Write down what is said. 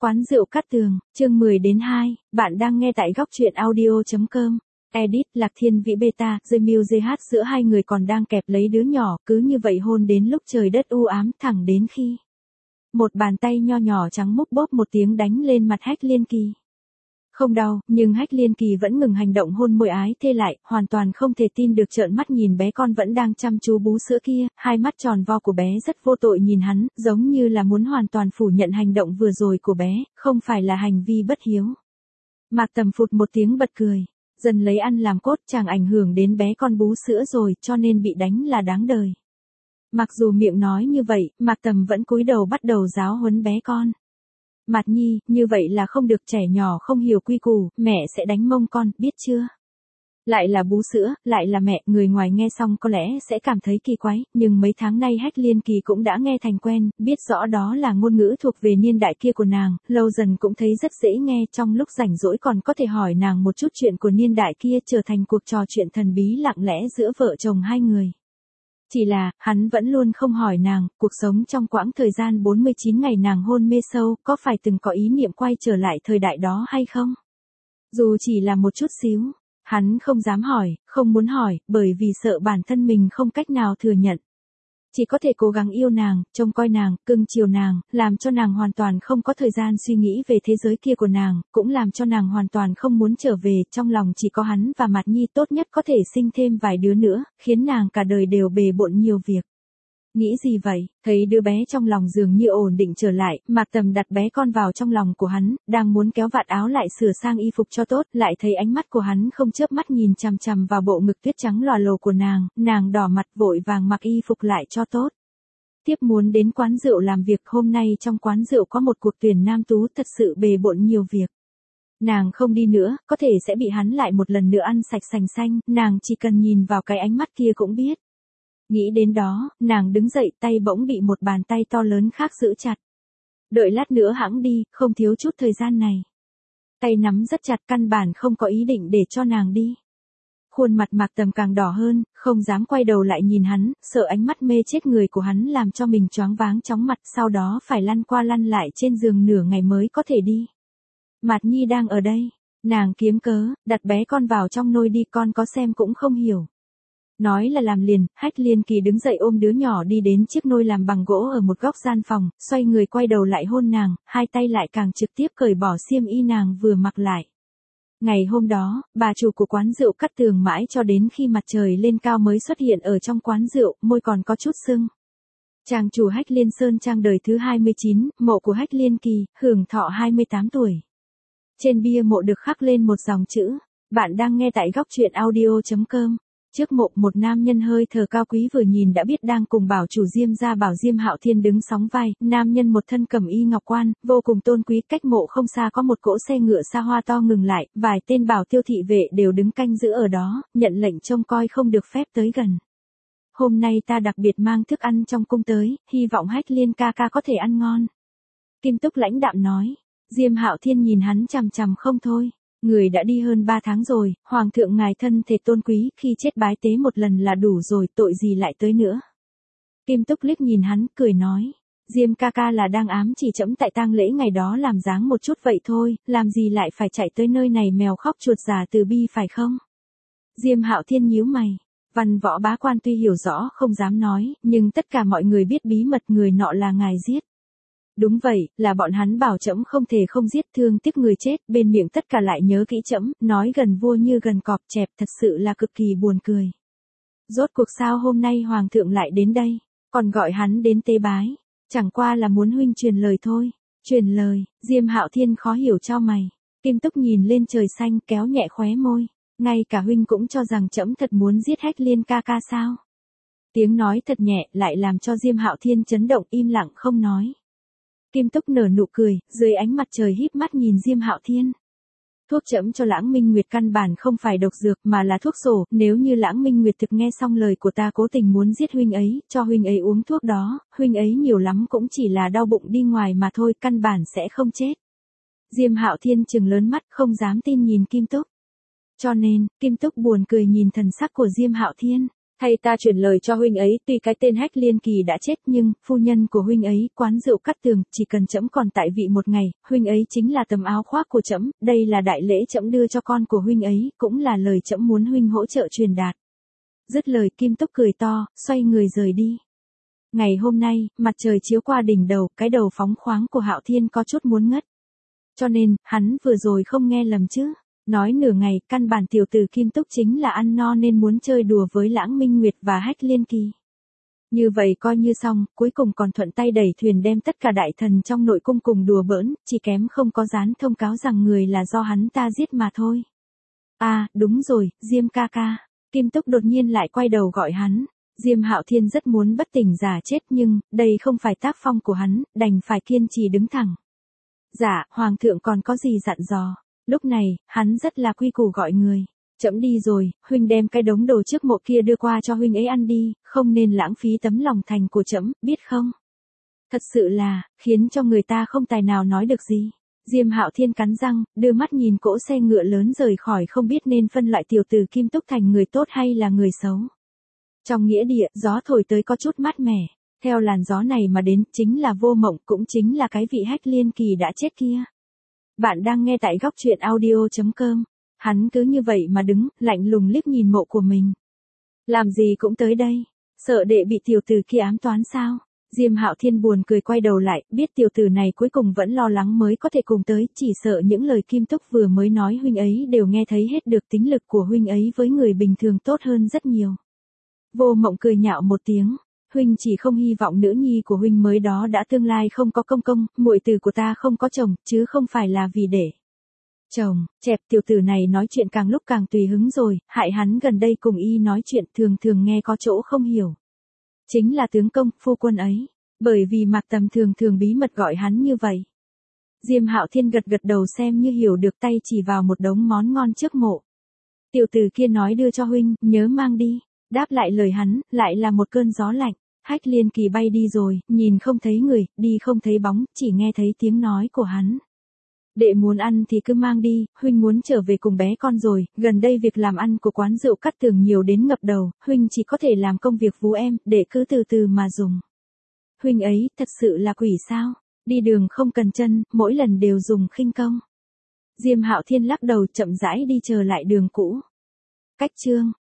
Quán rượu Cát Tường, chương 10-2, bạn đang nghe tại góc truyện audio.com. Edit, Lạc Thiên Vĩ Beta, Jemil JH giữa hai người còn đang kẹp lấy đứa nhỏ, cứ như vậy hôn đến lúc trời đất u ám thẳng đến khi một bàn tay nho nhỏ trắng múc bóp một tiếng đánh lên mặt Hách Liên Kỳ. Không đau, nhưng Hách Liên Kỳ vẫn ngừng hành động hôn môi ái thê lại, hoàn toàn không thể tin được trợn mắt nhìn bé con vẫn đang chăm chú bú sữa kia, hai mắt tròn vo của bé rất vô tội nhìn hắn, giống như là muốn hoàn toàn phủ nhận hành động vừa rồi của bé, không phải là hành vi bất hiếu. Mạc Tầm phụt một tiếng bật cười, dần lấy ăn làm cốt, chẳng ảnh hưởng đến bé con bú sữa rồi, cho nên bị đánh là đáng đời. Mặc dù miệng nói như vậy, Mạc Tầm vẫn cúi đầu bắt đầu giáo huấn bé con. Mạt Nhi, như vậy là không được, trẻ nhỏ không hiểu quy củ, mẹ sẽ đánh mông con, biết chưa? Lại là bú sữa, lại là mẹ, người ngoài nghe xong có lẽ sẽ cảm thấy kỳ quái, nhưng mấy tháng nay Hách Liên Kỳ cũng đã nghe thành quen, biết rõ đó là ngôn ngữ thuộc về niên đại kia của nàng, lâu dần cũng thấy rất dễ nghe, trong lúc rảnh rỗi còn có thể hỏi nàng một chút chuyện của niên đại kia, trở thành cuộc trò chuyện thần bí lặng lẽ giữa vợ chồng hai người. Chỉ là, hắn vẫn luôn không hỏi nàng, cuộc sống trong quãng thời gian 49 ngày nàng hôn mê sâu, có phải từng có ý niệm quay trở lại thời đại đó hay không? Dù chỉ là một chút xíu, hắn không dám hỏi, không muốn hỏi, bởi vì sợ bản thân mình không cách nào thừa nhận. Chỉ có thể cố gắng yêu nàng, trông coi nàng, cưng chiều nàng, làm cho nàng hoàn toàn không có thời gian suy nghĩ về thế giới kia của nàng, cũng làm cho nàng hoàn toàn không muốn trở về, trong lòng chỉ có hắn và Mạt Nhi, tốt nhất có thể sinh thêm vài đứa nữa, khiến nàng cả đời đều bề bộn nhiều việc. Nghĩ gì vậy, thấy đứa bé trong lòng dường như ổn định trở lại, Mạc Tầm đặt bé con vào trong lòng của hắn, đang muốn kéo vạt áo lại sửa sang y phục cho tốt, lại thấy ánh mắt của hắn không chớp mắt nhìn chằm chằm vào bộ ngực tuyết trắng lòa lồ của nàng đỏ mặt vội vàng mặc y phục lại cho tốt. Tiếp muốn đến quán rượu làm việc, hôm nay trong quán rượu có một cuộc tuyển nam tú, thật sự bề bộn nhiều việc. Nàng không đi nữa, có thể sẽ bị hắn lại một lần nữa ăn sạch sành xanh, nàng chỉ cần nhìn vào cái ánh mắt kia cũng biết. Nghĩ đến đó, nàng đứng dậy, tay bỗng bị một bàn tay to lớn khác giữ chặt. Đợi lát nữa hẵng đi, không thiếu chút thời gian này. Tay nắm rất chặt, căn bản không có ý định để cho nàng đi. Khuôn mặt Mạc Tầm càng đỏ hơn, không dám quay đầu lại nhìn hắn, sợ ánh mắt mê chết người của hắn làm cho mình choáng váng chóng mặt, sau đó phải lăn qua lăn lại trên giường nửa ngày mới có thể đi. Mạt Nhi đang ở đây, nàng kiếm cớ, đặt bé con vào trong nôi đi, con có xem cũng không hiểu. Nói là làm liền, Hách Liên Kỳ đứng dậy ôm đứa nhỏ đi đến chiếc nôi làm bằng gỗ ở một góc gian phòng, xoay người quay đầu lại hôn nàng, hai tay lại càng trực tiếp cởi bỏ xiêm y nàng vừa mặc lại. Ngày hôm đó, bà chủ của quán rượu Cát Tường mãi cho đến khi mặt trời lên cao mới xuất hiện ở trong quán rượu, môi còn có chút sưng. Chàng chủ Hách Liên Sơn Trang đời thứ 29, mộ của Hách Liên Kỳ, hưởng thọ 28 tuổi. Trên bia mộ được khắc lên một dòng chữ, bạn đang nghe tại góc truyện audio.com. Trước mộ, một nam nhân hơi thở cao quý vừa nhìn đã biết đang cùng bảo chủ Diêm gia Bảo Diêm Hạo Thiên đứng sóng vai, nam nhân một thân cẩm y ngọc quan, vô cùng tôn quý, cách mộ không xa có một cỗ xe ngựa xa hoa to ngừng lại, vài tên bảo tiêu thị vệ đều đứng canh giữ ở đó, nhận lệnh trông coi không được phép tới gần. Hôm nay ta đặc biệt mang thức ăn trong cung tới, hy vọng Hách Liên ca ca có thể ăn ngon. Kim Túc lãnh đạm nói, Diêm Hạo Thiên nhìn hắn chằm chằm không thôi. Người đã đi hơn 3 tháng rồi, hoàng thượng ngài thân thể tôn quý, khi chết bái tế một lần là đủ rồi, tội gì lại tới nữa. Kim Túc liếc nhìn hắn, cười nói, Diêm ca ca là đang ám chỉ trẫm tại tang lễ ngày đó làm dáng một chút vậy thôi, làm gì lại phải chạy tới nơi này mèo khóc chuột giả từ bi phải không? Diêm Hạo Thiên nhíu mày, văn võ bá quan tuy hiểu rõ không dám nói, nhưng tất cả mọi người biết bí mật người nọ là ngài giết. Đúng vậy, là bọn hắn bảo trẫm không thể không giết, thương tiếc người chết, bên miệng tất cả lại nhớ kỹ trẫm, nói gần vua như gần cọp, chẹp, thật sự là cực kỳ buồn cười. Rốt cuộc sao hôm nay hoàng thượng lại đến đây, còn gọi hắn đến tế bái, chẳng qua là muốn huynh truyền lời thôi. Truyền lời, Diêm Hạo Thiên khó hiểu cho mày. Kim Túc nhìn lên trời xanh, kéo nhẹ khóe môi, ngay cả huynh cũng cho rằng trẫm thật muốn giết Hách Liên ca ca sao? Tiếng nói thật nhẹ lại làm cho Diêm Hạo Thiên chấn động, im lặng không nói. Kim Túc nở nụ cười, dưới ánh mặt trời híp mắt nhìn Diêm Hạo Thiên. Thuốc trẫm cho Lãng Minh Nguyệt căn bản không phải độc dược mà là thuốc sổ, nếu như Lãng Minh Nguyệt thực nghe xong lời của ta cố tình muốn giết huynh ấy, cho huynh ấy uống thuốc đó, huynh ấy nhiều lắm cũng chỉ là đau bụng đi ngoài mà thôi, căn bản sẽ không chết. Diêm Hạo Thiên trừng lớn mắt không dám tin nhìn Kim Túc. Cho nên, Kim Túc buồn cười nhìn thần sắc của Diêm Hạo Thiên. Thay ta chuyển lời cho huynh ấy, tuy cái tên Hách Liên Kỳ đã chết nhưng, phu nhân của huynh ấy, quán rượu Cát Tường, chỉ cần trẫm còn tại vị một ngày, huynh ấy chính là tấm áo khoác của trẫm, đây là đại lễ trẫm đưa cho con của huynh ấy, cũng là lời trẫm muốn huynh hỗ trợ truyền đạt. Dứt lời Kim Túc cười to, xoay người rời đi. Ngày hôm nay, mặt trời chiếu qua đỉnh đầu, cái đầu phóng khoáng của Hạo Thiên có chút muốn ngất. Cho nên, hắn vừa rồi không nghe lầm chứ. Nói nửa ngày, căn bản tiểu tử Kim Túc chính là ăn no nên muốn chơi đùa với Lãng Minh Nguyệt và Hách Liên Kỳ. Như vậy coi như xong, cuối cùng còn thuận tay đẩy thuyền đem tất cả đại thần trong nội cung cùng đùa bỡn, chỉ kém không có dán thông cáo rằng người là do hắn ta giết mà thôi. À, đúng rồi, Diêm ca ca. Kim Túc đột nhiên lại quay đầu gọi hắn. Diêm Hạo Thiên rất muốn bất tỉnh giả chết nhưng, đây không phải tác phong của hắn, đành phải kiên trì đứng thẳng. Dạ, Hoàng thượng còn có gì dặn dò. Lúc này, hắn rất là quy củ gọi người. Trẫm đi rồi, huynh đem cái đống đồ trước mộ kia đưa qua cho huynh ấy ăn đi, không nên lãng phí tấm lòng thành của trẫm, biết không? Thật sự là, khiến cho người ta không tài nào nói được gì. Diêm Hạo Thiên cắn răng, đưa mắt nhìn cỗ xe ngựa lớn rời khỏi không biết nên phân loại tiểu tử Kim Túc thành người tốt hay là người xấu. Trong nghĩa địa, gió thổi tới có chút mát mẻ. Theo làn gió này mà đến, chính là Vô Mộng, cũng chính là cái vị Hách Liên Kỳ đã chết kia. Bạn đang nghe tại góc truyện audio.com. Hắn cứ như vậy mà đứng, lạnh lùng liếc nhìn mộ của mình. Làm gì cũng tới đây. Sợ đệ bị tiểu tử kia ám toán sao? Diêm Hạo Thiên buồn cười quay đầu lại, biết tiểu tử này cuối cùng vẫn lo lắng mới có thể cùng tới, chỉ sợ những lời Kim Túc vừa mới nói huynh ấy đều nghe thấy hết được, tính lực của huynh ấy với người bình thường tốt hơn rất nhiều. Vô Mộng cười nhạo một tiếng. Huynh chỉ không hy vọng nữ nhi của huynh mới đó đã tương lai không có công, muội tử của ta không có chồng, chứ không phải là vì để chồng. Chẹp, tiểu tử này nói chuyện càng lúc càng tùy hứng rồi, hại hắn gần đây cùng y nói chuyện thường nghe có chỗ không hiểu. Chính là tướng công, phu quân ấy, bởi vì Mạc Tầm thường bí mật gọi hắn như vậy. Diêm Hạo Thiên gật đầu xem như hiểu được, tay chỉ vào một đống món ngon trước mộ. Tiểu tử kia nói đưa cho huynh, nhớ mang đi. Đáp lại lời hắn, lại là một cơn gió lạnh. Hách Liên Kỳ bay đi rồi, nhìn không thấy người, đi không thấy bóng, chỉ nghe thấy tiếng nói của hắn. Đệ muốn ăn thì cứ mang đi, huynh muốn trở về cùng bé con rồi, gần đây việc làm ăn của quán rượu Cát Tường nhiều đến ngập đầu, huynh chỉ có thể làm công việc vú em, để cứ từ từ mà dùng. Huynh ấy, thật sự là quỷ sao? Đi đường không cần chân, mỗi lần đều dùng khinh công. Diêm Hạo Thiên lắc đầu chậm rãi đi trở lại đường cũ. Cách chương